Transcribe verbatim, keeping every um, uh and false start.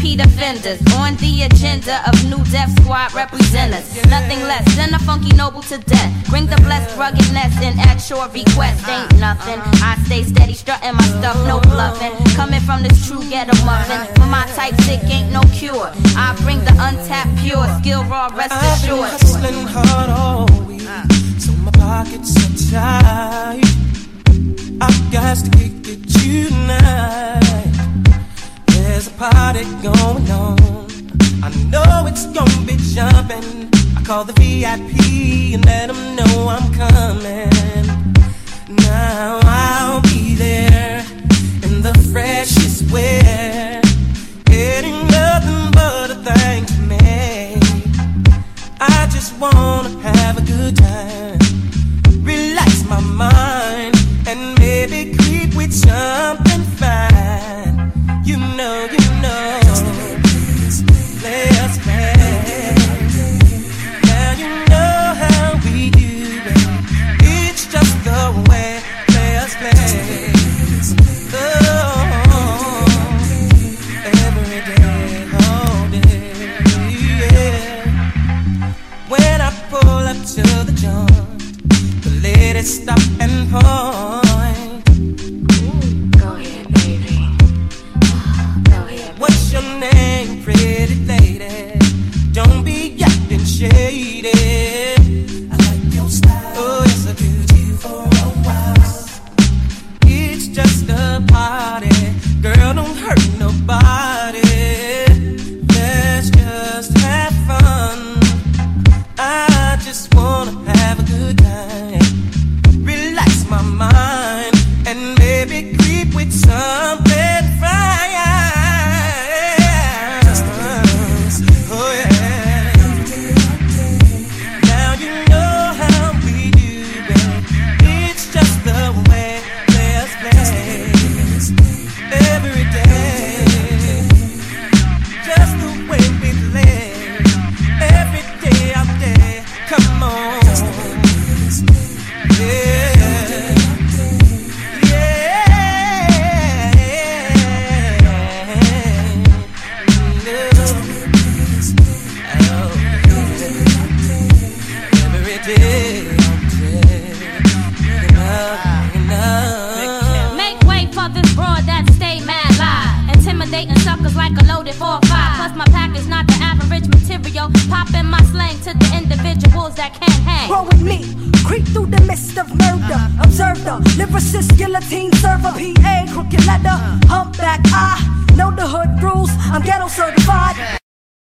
repeat offenders. On the agenda of new Def Squad representers. Nothing less than a funky noble to death. Bring the blessed ruggedness and at your request. Ain't nothing. I stay steady, strutting my stuff, no bluffing. Coming from this true ghetto muffin. For my type sick ain't no cure. I bring the untapped pure, skill raw, rest assured. I've been hustling hard all week, so my pockets are tight. I've got to kick it tonight. There's a party going on. I know it's gonna be jumping. I call the V I P and let them know I'm coming. Now I'll be there in the freshest wear, getting nothing but a thing to me. I just wanna have a good time, relax my mind, and maybe creep with something fine. You know, you know, play us back. Now you know how we do it. It's just the way play us play. Oh, every day, all day, yeah. When I pull up to the joint, the ladies stop and point. Go ahead, baby. Go ahead. What's your name, pretty lady? Don't be acting shady. I like your style. Oh, it's a beauty for a while. It's just a party, girl, don't hurt nobody. Let's just have fun. I just wanna have a good time, relax my mind, and maybe creep with something fine. Oh yeah. Now you know how we do it. It's just the way players play every day. Just the way we play every day out there. Come on. Yeah. Make way for this broad that stay mad live, intimidating suckers like a loaded four five. Plus my pack is not the average material. Popping my slang to the individuals that can't hang. Roll with me, creep through the mist of murder. Observe the lyricist, guillotine server, P A, crooked letter, humpback. I know the hood rules. I'm ghetto certified.